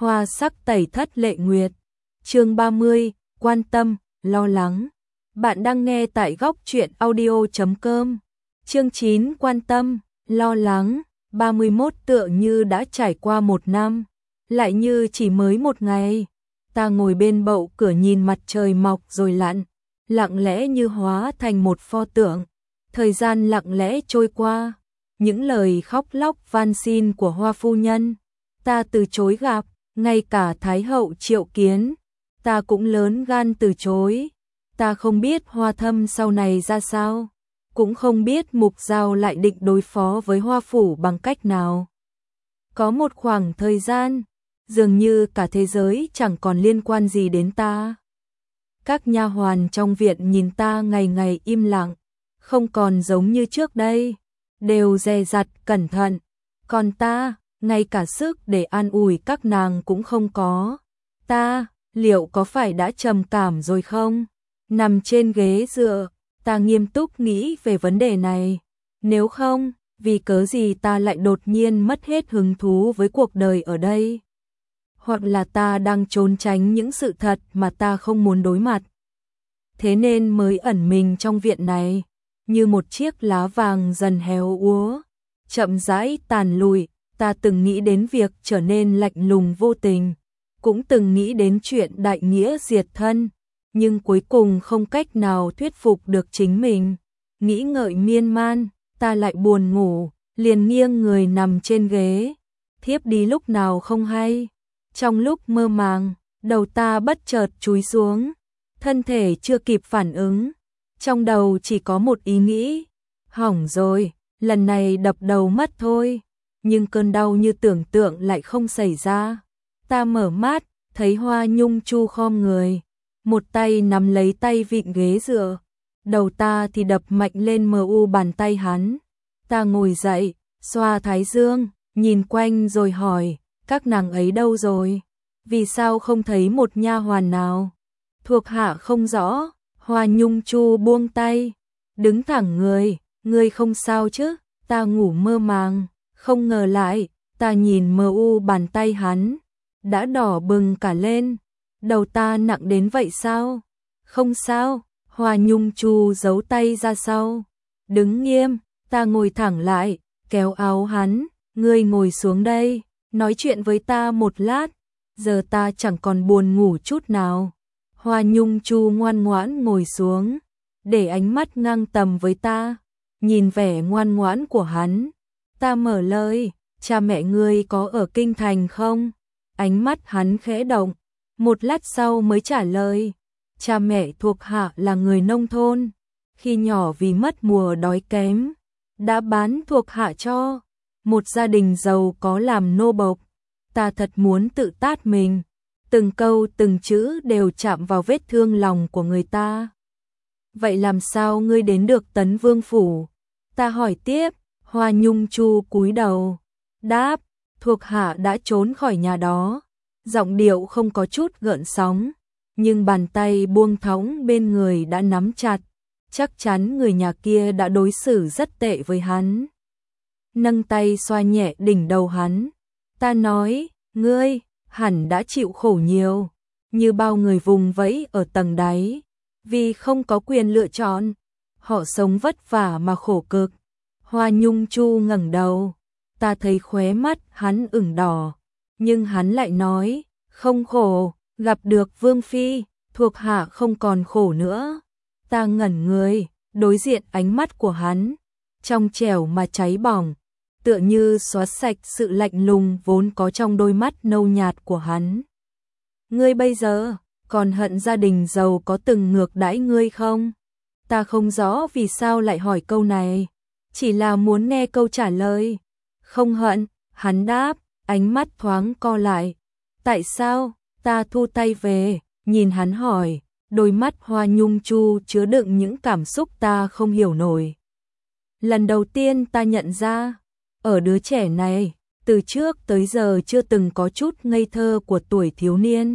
Hoa sắc tẩy thất lệ nguyệt. Chương 30, quan tâm, lo lắng. Bạn đang nghe tại góc truyện audio.com. Chương 9, quan tâm, lo lắng. 31 tựa như đã trải qua một năm, lại như chỉ mới một ngày. Ta ngồi bên bậu cửa nhìn mặt trời mọc rồi lặn, lặng lẽ như hóa thành một pho tượng. Thời gian lặng lẽ trôi qua, những lời khóc lóc van xin của Hoa phu nhân, ta từ chối gặp, ngay cả Thái hậu triệu kiến, ta cũng lớn gan từ chối. Ta không biết Hoa Thâm sau này ra sao, cũng không biết Mục Giao lại định đối phó với Hoa phủ bằng cách nào. Có một khoảng thời gian, dường như cả thế giới chẳng còn liên quan gì đến ta. Các nha hoàn trong viện nhìn ta ngày ngày im lặng, không còn giống như trước đây, đều dè dặt cẩn thận. Còn ta, ngay cả sức để an ủi các nàng cũng không có. Ta, liệu có phải đã trầm cảm rồi không? Nằm trên ghế dựa, ta nghiêm túc nghĩ về vấn đề này. Nếu không, vì cớ gì ta lại đột nhiên mất hết hứng thú với cuộc đời ở đây? Hoặc là ta đang trốn tránh những sự thật mà ta không muốn đối mặt, thế nên mới ẩn mình trong viện này, như một chiếc lá vàng dần héo úa, chậm rãi tàn lụi. Ta từng nghĩ đến việc trở nên lạnh lùng vô tình, cũng từng nghĩ đến chuyện đại nghĩa diệt thân, nhưng cuối cùng không cách nào thuyết phục được chính mình. Nghĩ ngợi miên man, ta lại buồn ngủ, liền nghiêng người nằm trên ghế, thiếp đi lúc nào không hay. Trong lúc mơ màng, đầu ta bất chợt chúi xuống, thân thể chưa kịp phản ứng, trong đầu chỉ có một ý nghĩ: hỏng rồi, lần này đập đầu mất thôi. Nhưng cơn đau như tưởng tượng lại không xảy ra. Ta mở mắt, thấy Hoa Nhung Chu khom người, một tay nắm lấy tay vịn ghế dựa, đầu ta thì đập mạnh lên bàn tay hắn. Ta ngồi dậy, xoa thái dương, nhìn quanh rồi hỏi: các nàng ấy đâu rồi? Vì sao không thấy một nha hoàn nào? Thuộc hạ không rõ. Hoa Nhung Chu buông tay, đứng thẳng người: ngươi không sao chứ? Ta ngủ mơ màng, không ngờ lại, ta nhìn bàn tay hắn, đã đỏ bừng cả lên. Đầu ta nặng đến vậy sao? Không sao. Hoa Nhung Chu giấu tay ra sau, đứng nghiêm. Ta ngồi thẳng lại, kéo áo hắn: ngươi ngồi xuống đây, nói chuyện với ta một lát. Giờ ta chẳng còn buồn ngủ chút nào. Hoa Nhung Chu ngoan ngoãn ngồi xuống, để ánh mắt ngang tầm với ta. Nhìn vẻ ngoan ngoãn của hắn, ta mở lời: cha mẹ ngươi có ở kinh thành không? Ánh mắt hắn khẽ động, một lát sau mới trả lời: cha mẹ thuộc hạ là người nông thôn, khi nhỏ vì mất mùa đói kém, đã bán thuộc hạ cho một gia đình giàu có làm nô bộc. Ta thật muốn tự tát mình, từng câu từng chữ đều chạm vào vết thương lòng của người ta. Vậy làm sao ngươi đến được Tấn Vương phủ? Ta hỏi tiếp. Hoa Nhung Chu cúi đầu, đáp: thuộc hạ đã trốn khỏi nhà đó. Giọng điệu không có chút gợn sóng, nhưng bàn tay buông thõng bên người đã nắm chặt. Chắc chắn người nhà kia đã đối xử rất tệ với hắn. Nâng tay xoa nhẹ đỉnh đầu hắn, ta nói: ngươi hẳn đã chịu khổ nhiều, như bao người vùng vẫy ở tầng đáy, vì không có quyền lựa chọn. Họ sống vất vả mà khổ cực. Hoa Nhung Chu ngẩng đầu, ta thấy khóe mắt hắn ửng đỏ, nhưng hắn lại nói: không khổ, gặp được Vương phi, thuộc hạ không còn khổ nữa. Ta ngẩn người, đối diện ánh mắt của hắn, trong trẻo mà cháy bỏng, tựa như xóa sạch sự lạnh lùng vốn có trong đôi mắt nâu nhạt của hắn. Ngươi bây giờ còn hận gia đình giàu có từng ngược đãi ngươi không? Ta không rõ vì sao lại hỏi câu này, chỉ là muốn nghe câu trả lời. Không hận, hắn đáp, ánh mắt thoáng co lại. Tại sao? Ta thu tay về, nhìn hắn hỏi, đôi mắt Hoa Nhung Chu chứa đựng những cảm xúc ta không hiểu nổi. Lần đầu tiên ta nhận ra, ở đứa trẻ này, từ trước tới giờ chưa từng có chút ngây thơ của tuổi thiếu niên.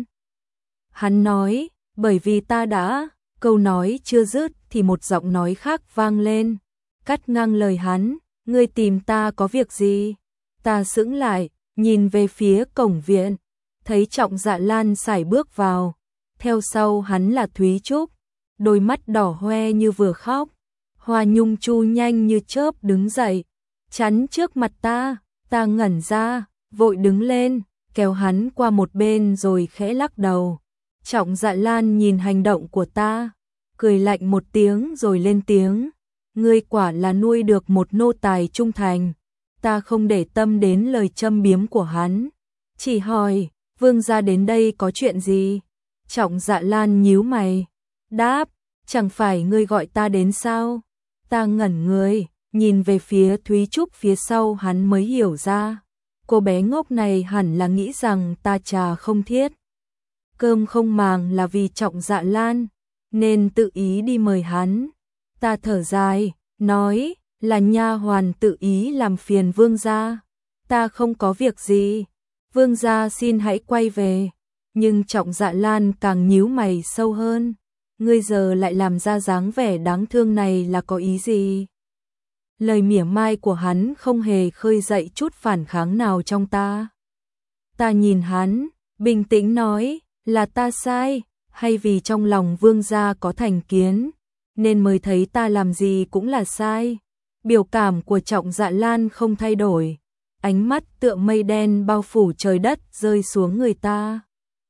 Hắn nói: bởi vì ta đã... Câu nói chưa dứt thì một giọng nói khác vang lên, cắt ngang lời hắn: ngươi tìm ta có việc gì? Ta sững lại, nhìn về phía cổng viện. thấy Trọng Dạ Lan sải bước vào, theo sau hắn là Thúy Trúc, đôi mắt đỏ hoe như vừa khóc. Hoa Nhung Chu nhanh như chớp đứng dậy, chắn trước mặt ta ngẩn ra, vội đứng lên, kéo hắn qua một bên rồi khẽ lắc đầu. Trọng Dạ Lan nhìn hành động của ta, cười lạnh một tiếng rồi lên tiếng, ngươi quả là nuôi được một nô tài trung thành. Ta không để tâm đến lời châm biếm của hắn, chỉ hỏi, vương gia đến đây có chuyện gì? Trọng Dạ Lan nhíu mày, đáp, chẳng phải ngươi gọi ta đến sao? Ta ngẩn người, nhìn về phía Thúy Trúc phía sau hắn mới hiểu ra, cô bé ngốc này hẳn là nghĩ rằng ta trà không thiết, cơm không màng là vì Trọng Dạ Lan, nên tự ý đi mời hắn. Ta thở dài, nói, là nha hoàn tự ý làm phiền vương gia. Ta không có việc gì, vương gia xin hãy quay về. Nhưng Trọng Dạ Lan càng nhíu mày sâu hơn, ngươi giờ lại làm ra dáng vẻ đáng thương này là có ý gì? Lời mỉa mai của hắn không hề khơi dậy chút phản kháng nào trong ta. Ta nhìn hắn, bình tĩnh nói, là ta sai, hay vì trong lòng vương gia có thành kiến, nên mới thấy ta làm gì cũng là sai. Biểu cảm của Trọng Dạ Lan không thay đổi, ánh mắt tựa mây đen bao phủ trời đất rơi xuống người ta.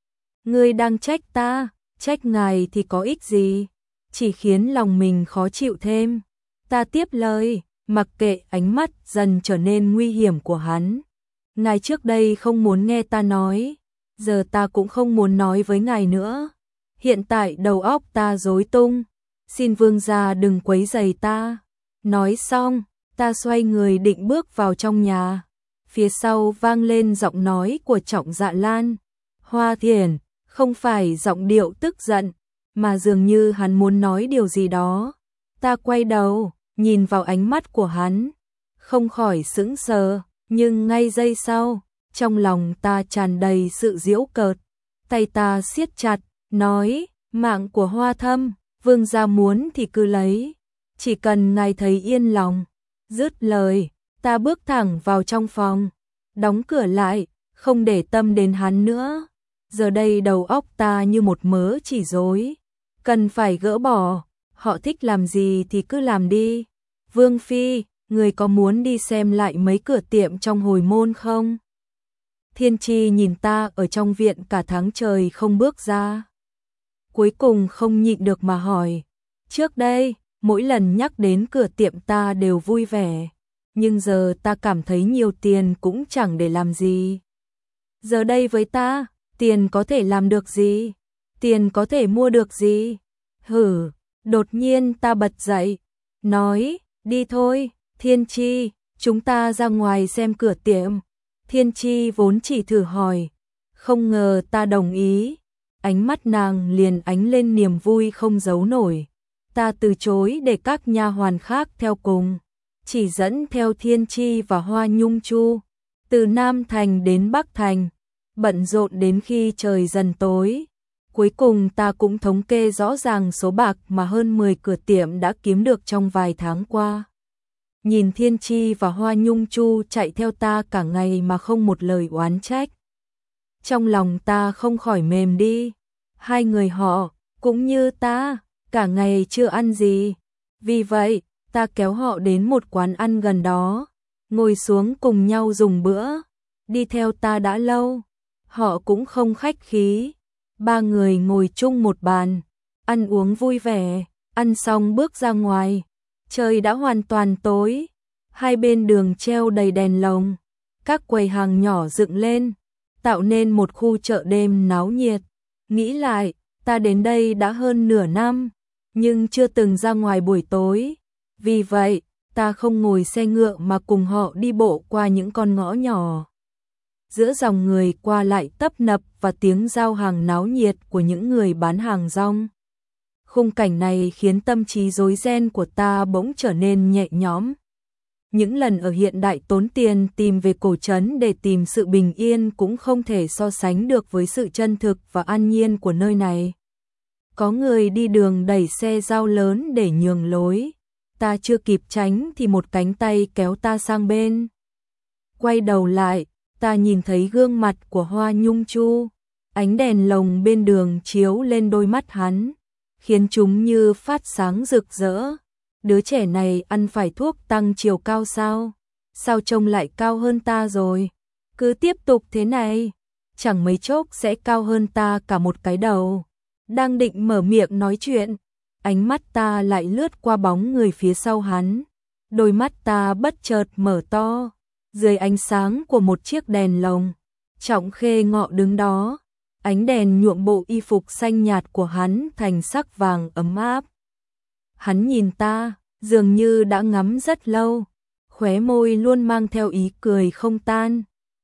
Ngươi đang trách ta, trách ngài thì có ích gì, chỉ khiến lòng mình khó chịu thêm. Ta tiếp lời, mặc kệ ánh mắt dần trở nên nguy hiểm của hắn. Ngài trước đây không muốn nghe ta nói, giờ ta cũng không muốn nói với ngài nữa. Hiện tại đầu óc ta rối tung, xin vương gia đừng quấy rầy ta. Nói xong, ta xoay người định bước vào trong nhà. Phía sau vang lên giọng nói của Trọng Dạ Lan. Hoa Thiển, không phải giọng điệu tức giận, mà dường như hắn muốn nói điều gì đó. Ta quay đầu, nhìn vào ánh mắt của hắn, không khỏi sững sờ, nhưng ngay giây sau, trong lòng ta tràn đầy sự giễu cợt. Tay ta siết chặt, nói, mạng của Hoa Thâm, vương gia muốn thì cứ lấy, chỉ cần ngài thấy yên lòng. Dứt lời, ta bước thẳng vào trong phòng, đóng cửa lại, không để tâm đến hắn nữa. Giờ đây đầu óc ta như một mớ chỉ rối, cần phải gỡ bỏ, họ thích làm gì thì cứ làm đi. Vương phi, người có muốn đi xem lại mấy cửa tiệm trong hồi môn không? Thiên Chi nhìn ta ở trong viện cả tháng trời không bước ra, cuối cùng không nhịn được mà hỏi. Trước đây, mỗi lần nhắc đến cửa tiệm ta đều vui vẻ, nhưng giờ ta cảm thấy nhiều tiền cũng chẳng để làm gì. Giờ đây với ta, tiền có thể làm được gì? Tiền có thể mua được gì? Hử, đột nhiên ta bật dậy, nói, đi thôi, Thiên Chi, chúng ta ra ngoài xem cửa tiệm. Thiên Chi vốn chỉ thử hỏi, không ngờ ta đồng ý. Ánh mắt nàng liền ánh lên niềm vui không giấu nổi. Ta từ chối để các nha hoàn khác theo cùng, chỉ dẫn theo Thiên Chi và Hoa Nhung Chu, từ Nam Thành đến Bắc Thành, bận rộn đến khi trời dần tối. Cuối cùng ta cũng thống kê rõ ràng số bạc mà hơn 10 cửa tiệm đã kiếm được trong vài tháng qua. Nhìn Thiên Chi và Hoa Nhung Chu chạy theo ta cả ngày mà không một lời oán trách, trong lòng ta không khỏi mềm đi. Hai người họ, cũng như ta, cả ngày chưa ăn gì. Vì vậy, ta kéo họ đến một quán ăn gần đó, ngồi xuống cùng nhau dùng bữa. Đi theo ta đã lâu, họ cũng không khách khí. Ba người ngồi chung một bàn, ăn uống vui vẻ, ăn xong bước ra ngoài. Trời đã hoàn toàn tối, hai bên đường treo đầy đèn lồng, các quầy hàng nhỏ dựng lên, tạo nên một khu chợ đêm náo nhiệt. Nghĩ lại, ta đến đây đã hơn nửa năm, nhưng chưa từng ra ngoài buổi tối. Vì vậy, ta không ngồi xe ngựa mà cùng họ đi bộ qua những con ngõ nhỏ, giữa dòng người qua lại tấp nập và tiếng giao hàng náo nhiệt của những người bán hàng rong. Khung cảnh này khiến tâm trí rối ren của ta bỗng trở nên nhẹ nhõm. Những lần ở hiện đại tốn tiền tìm về cổ trấn để tìm sự bình yên cũng không thể so sánh được với sự chân thực và an nhiên của nơi này. Có người đi đường đẩy xe dao lớn để nhường lối. Ta chưa kịp tránh thì một cánh tay kéo ta sang bên. Quay đầu lại, ta nhìn thấy gương mặt của Hoa Nhung Chu, ánh đèn lồng bên đường chiếu lên đôi mắt hắn, khiến chúng như phát sáng rực rỡ. Đứa trẻ này ăn phải thuốc tăng chiều cao sao? Sao trông lại cao hơn ta rồi? Cứ tiếp tục thế này, chẳng mấy chốc sẽ cao hơn ta cả một cái đầu. Đang định mở miệng nói chuyện, ánh mắt ta lại lướt qua bóng người phía sau hắn. Đôi mắt ta bất chợt mở to, dưới ánh sáng của một chiếc đèn lồng. Trọng Khê Ngọ đứng đó, ánh đèn nhuộm bộ y phục xanh nhạt của hắn thành sắc vàng ấm áp. Hắn nhìn ta, dường như đã ngắm rất lâu, khóe môi luôn mang theo ý cười không tan.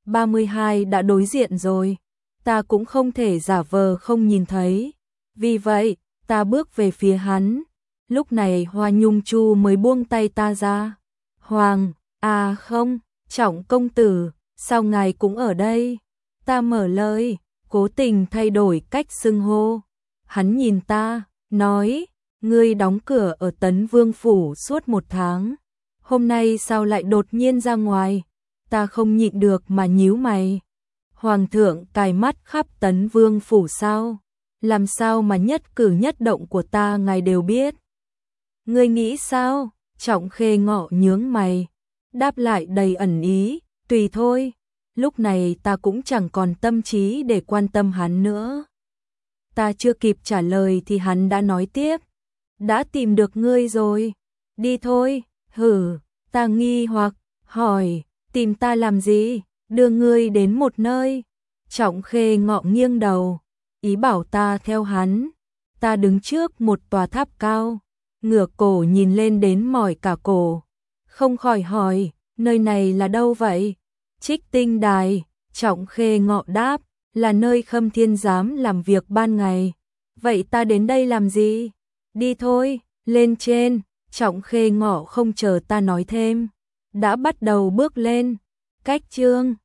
32 đã đối diện rồi, ta cũng không thể giả vờ không nhìn thấy. Vì vậy, ta bước về phía hắn. Lúc này Hoa Nhung Chu mới buông tay ta ra. Hoàng, à không, Trọng công tử, sao ngài cũng ở đây? Ta mở lời, cố tình thay đổi cách xưng hô. Hắn nhìn ta, nói, ngươi đóng cửa ở Tấn Vương Phủ suốt 1 tháng. Hôm nay sao lại đột nhiên ra ngoài? Ta không nhịn được mà nhíu mày. Hoàng thượng cài mắt khắp Tấn Vương Phủ sao? Làm sao mà nhất cử nhất động của ta ngài đều biết? Ngươi nghĩ sao? Trọng Khê Ngọ nhướng mày, đáp lại đầy ẩn ý, tùy thôi. Lúc này ta cũng chẳng còn tâm trí để quan tâm hắn nữa. Ta chưa kịp trả lời thì hắn đã nói tiếp. Đã tìm được ngươi rồi. Đi thôi. Hử, ta nghi hoặc, hỏi, tìm ta làm gì? Đưa ngươi đến một nơi. Trọng Khê Ngọ nghiêng đầu, ý bảo ta theo hắn. Ta đứng trước một tòa tháp cao, ngửa cổ nhìn lên đến mỏi cả cổ. Không khỏi hỏi, nơi này là đâu vậy? Trích Tinh Đài. Trọng Khê Ngọ đáp, là nơi Khâm Thiên Giám làm việc ban ngày. Vậy ta đến đây làm gì? Đi thôi, lên trên. Trọng Khê Ngọ không chờ ta nói thêm, đã bắt đầu bước lên. Cách chương